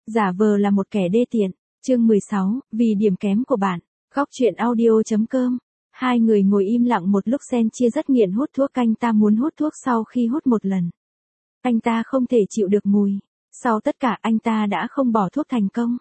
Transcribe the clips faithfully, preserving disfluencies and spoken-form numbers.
Giả vờ là một kẻ đê tiện. Chương mười sáu, vì điểm kém của bạn. Góc truyện audio chấm com. Hai người ngồi im lặng một lúc. Sen chia rất nghiện hút thuốc. Anh ta muốn hút thuốc sau khi hút một lần. Anh ta không thể chịu được mùi. Sau tất cả anh ta đã không bỏ thuốc thành công.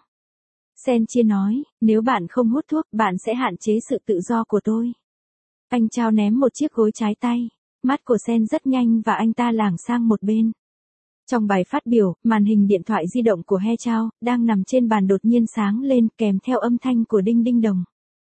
Sen chia nói, nếu bạn không hút thuốc, bạn sẽ hạn chế sự tự do của tôi. Anh trao ném một chiếc gối trái tay. Mắt của Sen rất nhanh và anh ta lảng sang một bên. Trong bài phát biểu, màn hình điện thoại di động của He Chao, đang nằm trên bàn đột nhiên sáng lên kèm theo âm thanh của đinh đinh đồng.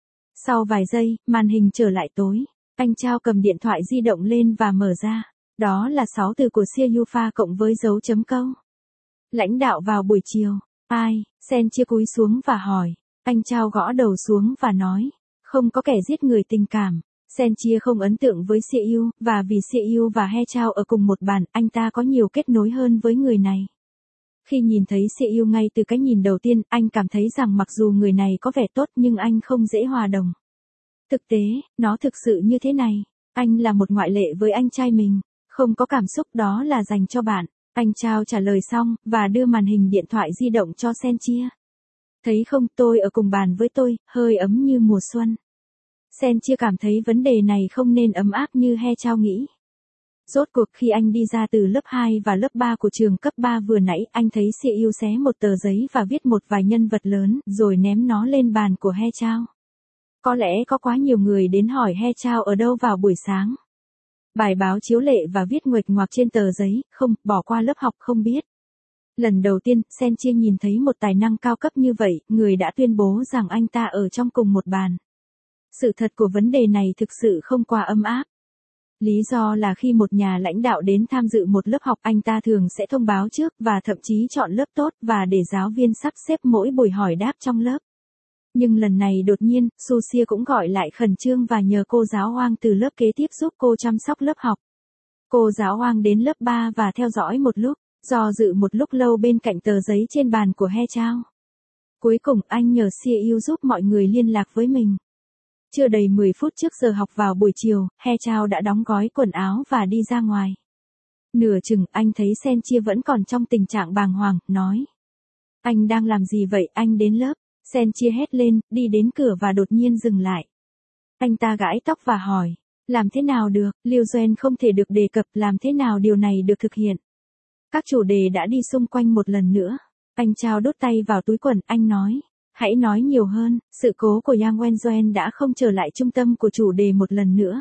Sau vài giây, màn hình trở lại tối. Anh Chao cầm điện thoại di động lên và mở ra. Đó là sáu từ của Sia Yufa cộng với dấu chấm câu. Lãnh đạo vào buổi chiều. Ai? Sen chia cúi xuống và hỏi. Anh Chao gõ đầu xuống và nói. Không có kẻ giết người tình cảm. Sen chia không ấn tượng với Sia Yu, và vì Sia Yu và He Chao ở cùng một bàn, anh ta có nhiều kết nối hơn với người này. Khi nhìn thấy Sia Yu ngay từ cái nhìn đầu tiên, anh cảm thấy rằng mặc dù người này có vẻ tốt nhưng anh không dễ hòa đồng. Thực tế, nó thực sự như thế này. Anh là một ngoại lệ với anh trai mình. Không có cảm xúc, đó là dành cho bạn. Anh Chao trả lời xong, và đưa màn hình điện thoại di động cho Sen chia. Thấy không, tôi ở cùng bàn với tôi, hơi ấm như mùa xuân. Sen chia cảm thấy vấn đề này không nên ấm áp như He Chao nghĩ. Rốt cuộc khi anh đi ra từ lớp hai và lớp ba của trường cấp ba vừa nãy, anh thấy Sia Yu xé một tờ giấy và viết một vài nhân vật lớn, rồi ném nó lên bàn của He Chao. Có lẽ có quá nhiều người đến hỏi He Chao ở đâu vào buổi sáng. Bài báo chiếu lệ và viết nguệch ngoạc trên tờ giấy, không, bỏ qua lớp học không biết. Lần đầu tiên, Sen chia nhìn thấy một tài năng cao cấp như vậy, người đã tuyên bố rằng anh ta ở trong cùng một bàn. Sự thật của vấn đề này thực sự không quá ấm áp. Lý do là khi một nhà lãnh đạo đến tham dự một lớp học, anh ta thường sẽ thông báo trước và thậm chí chọn lớp tốt và để giáo viên sắp xếp mỗi buổi hỏi đáp trong lớp. Nhưng lần này đột nhiên, Susia cũng gọi lại khẩn trương và nhờ cô giáo Hoang từ lớp kế tiếp giúp cô chăm sóc lớp học. Cô giáo Hoang đến lớp ba và theo dõi một lúc, do dự một lúc lâu bên cạnh tờ giấy trên bàn của He Chao. Cuối cùng anh nhờ Sia Yu giúp mọi người liên lạc với mình. Chưa đầy mười phút trước giờ học vào buổi chiều, He Chao đã đóng gói quần áo và đi ra ngoài. Nửa chừng, anh thấy Sen chia vẫn còn trong tình trạng bàng hoàng, nói. Anh đang làm gì vậy, anh đến lớp. Sen chia hét lên, đi đến cửa và đột nhiên dừng lại. Anh ta gãi tóc và hỏi. Làm thế nào được, Liu Duan không thể được đề cập, làm thế nào điều này được thực hiện. Các chủ đề đã đi xung quanh một lần nữa. Anh Chao đút tay vào túi quần, anh nói. Hãy nói nhiều hơn, sự cố của Yang Wenjuan đã không trở lại trung tâm của chủ đề một lần nữa.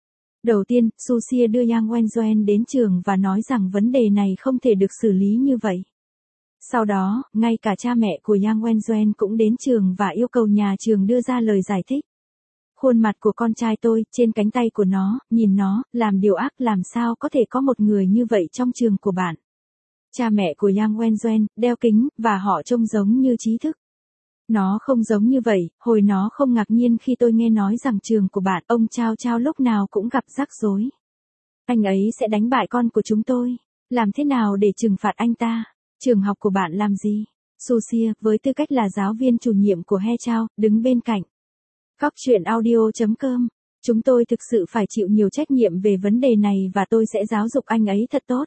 Đầu tiên, Susia đưa Yang Wenjuan đến trường và nói rằng vấn đề này không thể được xử lý như vậy. Sau đó, ngay cả cha mẹ của Yang Wenjuan cũng đến trường và yêu cầu nhà trường đưa ra lời giải thích. Khuôn mặt của con trai tôi, trên cánh tay của nó, nhìn nó, làm điều ác, làm sao có thể có một người như vậy trong trường của bạn. Cha mẹ của Yang Wenjuan, đeo kính, và họ trông giống như trí thức. Nó không giống như vậy, hồi nó không ngạc nhiên khi tôi nghe nói rằng trường của bạn, ông Chao Chao lúc nào cũng gặp rắc rối. Anh ấy sẽ đánh bại con của chúng tôi. Làm thế nào để trừng phạt anh ta? Trường học của bạn làm gì? Susia, với tư cách là giáo viên chủ nhiệm của He Chao, đứng bên cạnh. Góc truyện audio chấm com. Chúng tôi thực sự phải chịu nhiều trách nhiệm về vấn đề này và tôi sẽ giáo dục anh ấy thật tốt.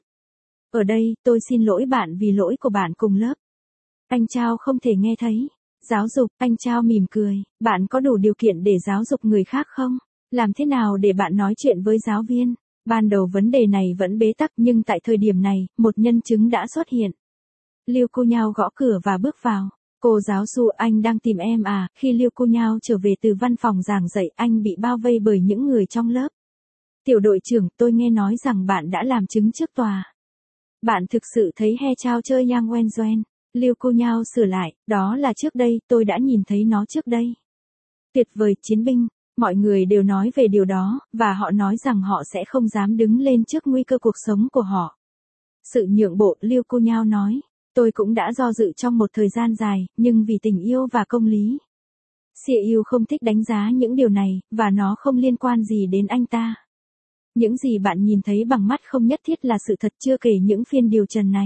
Ở đây, tôi xin lỗi bạn vì lỗi của bạn cùng lớp. Anh Chao không thể nghe thấy. Giáo dục, anh Chao mỉm cười, bạn có đủ điều kiện để giáo dục người khác không? Làm thế nào để bạn nói chuyện với giáo viên? Ban đầu vấn đề này vẫn bế tắc nhưng tại thời điểm này, một nhân chứng đã xuất hiện. Liu Cô Nhau gõ cửa và bước vào. Cô giáo Su, anh đang tìm em à? Khi Liu Cô Nhau trở về từ văn phòng giảng dạy, anh bị bao vây bởi những người trong lớp. Tiểu đội trưởng, tôi nghe nói rằng bạn đã làm chứng trước tòa. Bạn thực sự thấy He Chao chơi Yang Wenjuan? Liu Cô Nhau sửa lại, đó là trước đây, tôi đã nhìn thấy nó trước đây. Tuyệt vời, chiến binh, mọi người đều nói về điều đó, và họ nói rằng họ sẽ không dám đứng lên trước nguy cơ cuộc sống của họ. Sự nhượng bộ, Liu Cô Nhau nói, tôi cũng đã do dự trong một thời gian dài, nhưng vì tình yêu và công lý. Sia Yu không thích đánh giá những điều này, và nó không liên quan gì đến anh ta. Những gì bạn nhìn thấy bằng mắt không nhất thiết là sự thật, chưa kể những phiên điều trần này.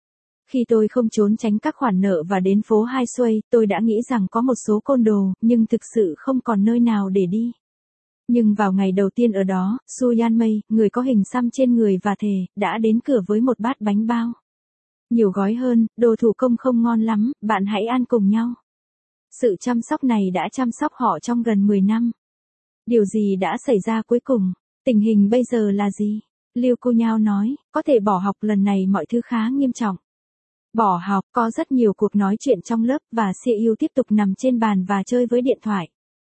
Khi tôi không trốn tránh các khoản nợ và đến phố Hai Xuây, tôi đã nghĩ rằng có một số côn đồ, nhưng thực sự không còn nơi nào để đi. Nhưng vào ngày đầu tiên ở đó, Su Yan Mei, người có hình xăm trên người và thề, đã đến cửa với một bát bánh bao. Nhiều gói hơn, đồ thủ công không ngon lắm, bạn hãy ăn cùng nhau. Sự chăm sóc này đã chăm sóc họ trong gần mười năm. Điều gì đã xảy ra cuối cùng? Tình hình bây giờ là gì? Liu Kunyao nói, có thể bỏ học lần này mọi thứ khá nghiêm trọng. Bỏ học, có rất nhiều cuộc nói chuyện trong lớp và Siêu tiếp tục nằm trên bàn và chơi với điện thoại.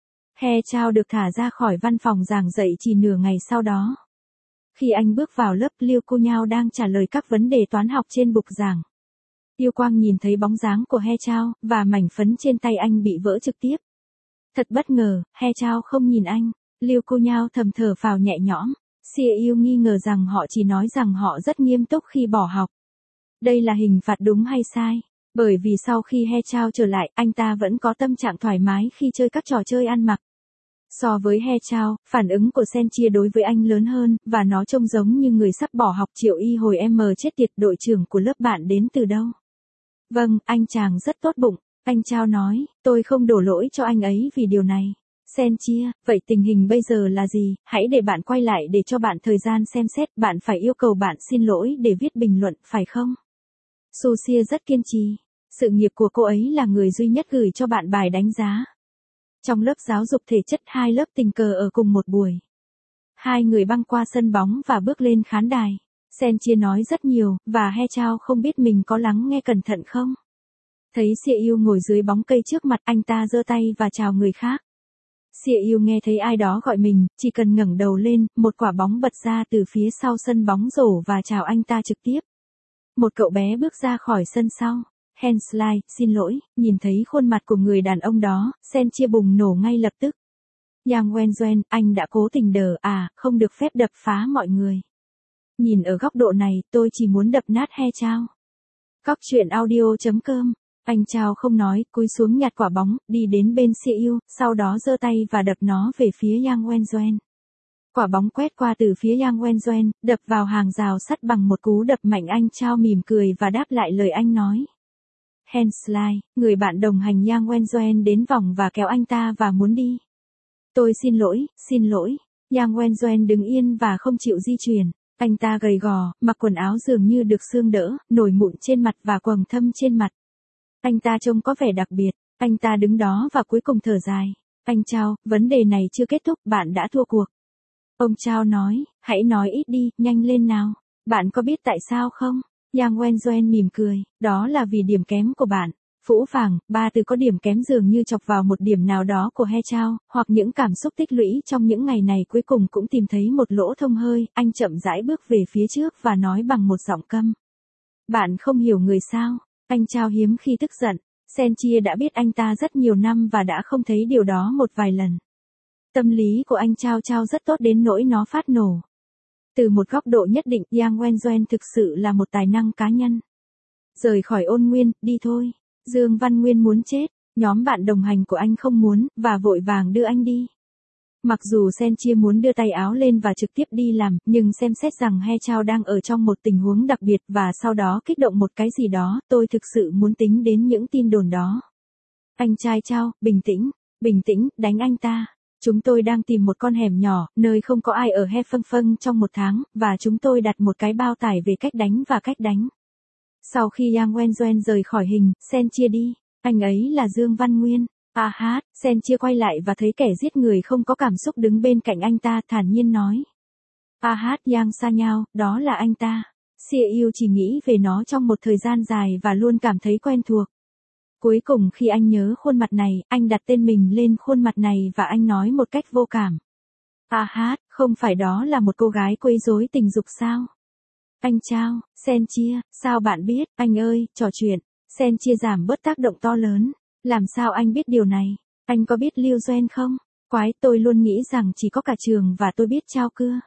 He Chao được thả ra khỏi văn phòng giảng dạy chỉ nửa ngày sau đó. Khi anh bước vào lớp, Liu Kunyao đang trả lời các vấn đề toán học trên bục giảng. Yêu Quang nhìn thấy bóng dáng của He Chao, và mảnh phấn trên tay anh bị vỡ trực tiếp. Thật bất ngờ, He Chao không nhìn anh. Liu Kunyao thầm thở phào nhẹ nhõm. Siêu nghi ngờ rằng họ chỉ nói rằng họ rất nghiêm túc khi bỏ học. Đây là hình phạt đúng hay sai? Bởi vì sau khi He Chao trở lại, anh ta vẫn có tâm trạng thoải mái khi chơi các trò chơi ăn mặc. So với He Chao, phản ứng của Sen Chia đối với anh lớn hơn, và nó trông giống như người sắp bỏ học. Triệu Y hồi em chết tiệt, đội trưởng của lớp bạn đến từ đâu? Vâng, anh chàng rất tốt bụng. Anh Chao nói, tôi không đổ lỗi cho anh ấy vì điều này. Sen Chia, vậy tình hình bây giờ là gì? Hãy để bạn quay lại để cho bạn thời gian xem xét. Bạn phải yêu cầu bạn xin lỗi để viết bình luận, phải không? Su Xia rất kiên trì. Sự nghiệp của cô ấy là người duy nhất gửi cho bạn bài đánh giá. Trong lớp giáo dục thể chất, hai lớp tình cờ ở cùng một buổi. Hai người băng qua sân bóng và bước lên khán đài. Sen Chia nói rất nhiều, và He Chao không biết mình có lắng nghe cẩn thận không. Thấy Siêu ngồi dưới bóng cây trước mặt, anh ta giơ tay và chào người khác. Siêu nghe thấy ai đó gọi mình, chỉ cần ngẩng đầu lên, một quả bóng bật ra từ phía sau sân bóng rổ và chào anh ta trực tiếp. Một cậu bé bước ra khỏi sân sau. Hensley, xin lỗi, nhìn thấy khuôn mặt của người đàn ông đó, Sen Chia bùng nổ ngay lập tức. Yang Wenjuan, anh đã cố tình đờ à, không được phép đập phá mọi người. Nhìn ở góc độ này, tôi chỉ muốn đập nát He Chao. Góc truyện audio chấm com. Anh Chao không nói, cúi xuống nhặt quả bóng, đi đến bên Siêu, sau đó giơ tay và đập nó về phía Yang Wenjuan. Quả bóng quét qua từ phía Yang Wenjuan, đập vào hàng rào sắt bằng một cú đập mạnh. Anh Chao mỉm cười và đáp lại lời anh nói. Hensley, người bạn đồng hành Yang Wenjuan đến vòng và kéo anh ta và muốn đi. Tôi xin lỗi, xin lỗi. Yang Wenjuan đứng yên và không chịu di chuyển. Anh ta gầy gò, mặc quần áo dường như được xương đỡ, nổi mụn trên mặt và quầng thâm trên mặt. Anh ta trông có vẻ đặc biệt. Anh ta đứng đó và cuối cùng thở dài. Anh Chao, vấn đề này chưa kết thúc, bạn đã thua cuộc. Ông Chao nói, hãy nói ít đi, nhanh lên nào. Bạn có biết tại sao không? Yang Wenjuan mỉm cười, đó là vì điểm kém của bạn. Phũ phàng, ba từ có điểm kém dường như chọc vào một điểm nào đó của He Chao, hoặc những cảm xúc tích lũy trong những ngày này cuối cùng cũng tìm thấy một lỗ thông hơi. Anh chậm rãi bước về phía trước và nói bằng một giọng câm. Bạn không hiểu người sao? Anh Chao hiếm khi tức giận. Sen Chia đã biết anh ta rất nhiều năm và đã không thấy điều đó một vài lần. Tâm lý của anh Chao Chao rất tốt đến nỗi nó phát nổ. Từ một góc độ nhất định, Yang Wenjuan thực sự là một tài năng cá nhân. Rời khỏi Ôn Nguyên, đi thôi. Dương Văn Nguyên muốn chết, nhóm bạn đồng hành của anh không muốn, và vội vàng đưa anh đi. Mặc dù Sen Chia muốn đưa tay áo lên và trực tiếp đi làm, nhưng xem xét rằng He Chao đang ở trong một tình huống đặc biệt và sau đó kích động một cái gì đó, tôi thực sự muốn tính đến những tin đồn đó. Anh trai Chao, bình tĩnh, bình tĩnh, đánh anh ta. Chúng tôi đang tìm một con hẻm nhỏ, nơi không có ai ở He Phân Phân trong một tháng, và chúng tôi đặt một cái bao tải về cách đánh và cách đánh. Sau khi Yang Wenjuan rời khỏi hình, Sen Chia đi. Anh ấy là Dương Văn Nguyên. À hát, Sen Chia quay lại và thấy kẻ giết người không có cảm xúc đứng bên cạnh anh ta, thản nhiên nói. À hát, Yang Sa Nhau, đó là anh ta. Siêu chỉ nghĩ về nó trong một thời gian dài và luôn cảm thấy quen thuộc. Cuối cùng khi anh nhớ khuôn mặt này, anh đặt tên mình lên khuôn mặt này và anh nói một cách vô cảm. À hát, không phải đó là một cô gái quấy rối tình dục sao? Anh Chao, Sen Chia, sao bạn biết, anh ơi, trò chuyện. Sen Chia giảm bớt tác động to lớn. Làm sao anh biết điều này? Anh có biết Liu Duan không? Quái, tôi luôn nghĩ rằng chỉ có cả trường và tôi biết Chao cưa.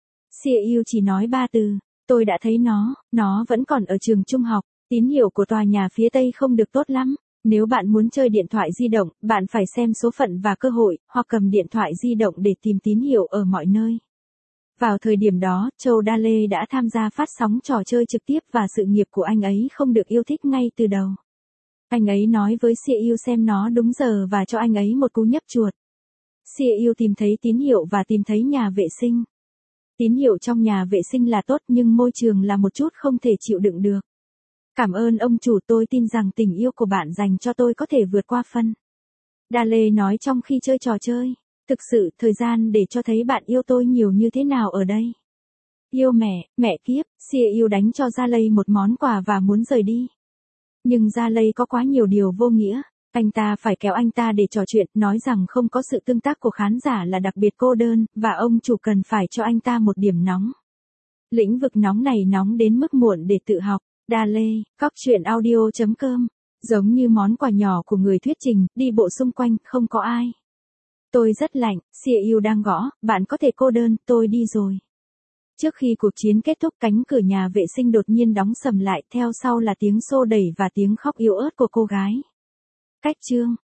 Siêu chỉ nói ba từ. Tôi đã thấy nó, nó vẫn còn ở trường trung học. Tín hiệu của tòa nhà phía tây không được tốt lắm. Nếu bạn muốn chơi điện thoại di động, bạn phải xem số phận và cơ hội, hoặc cầm điện thoại di động để tìm tín hiệu ở mọi nơi. Vào thời điểm đó, Châu Đa Lê đã tham gia phát sóng trò chơi trực tiếp và sự nghiệp của anh ấy không được yêu thích ngay từ đầu. Anh ấy nói với Siêu xem nó đúng giờ và cho anh ấy một cú nhấp chuột. Siêu tìm thấy tín hiệu và tìm thấy nhà vệ sinh. Tín hiệu trong nhà vệ sinh là tốt nhưng môi trường là một chút không thể chịu đựng được. Cảm ơn ông chủ, tôi tin rằng tình yêu của bạn dành cho tôi có thể vượt qua phân. Dale nói trong khi chơi trò chơi. Thực sự, thời gian để cho thấy bạn yêu tôi nhiều như thế nào ở đây. Yêu mẹ, mẹ kiếp, Sia yêu đánh cho Dale một món quà và muốn rời đi. Nhưng Dale có quá nhiều điều vô nghĩa. Anh ta phải kéo anh ta để trò chuyện, nói rằng không có sự tương tác của khán giả là đặc biệt cô đơn, và ông chủ cần phải cho anh ta một điểm nóng. Lĩnh vực nóng này nóng đến mức muộn để tự học. Dale, cóc truyện audio chấm com. Giống như món quà nhỏ của người thuyết trình, đi bộ xung quanh, không có ai. Tôi rất lạnh, Sia yêu đang gõ, bạn có thể cô đơn, tôi đi rồi. Trước khi cuộc chiến kết thúc, cánh cửa nhà vệ sinh đột nhiên đóng sầm lại, theo sau là tiếng xô đẩy và tiếng khóc yếu ớt của cô gái. Cách chương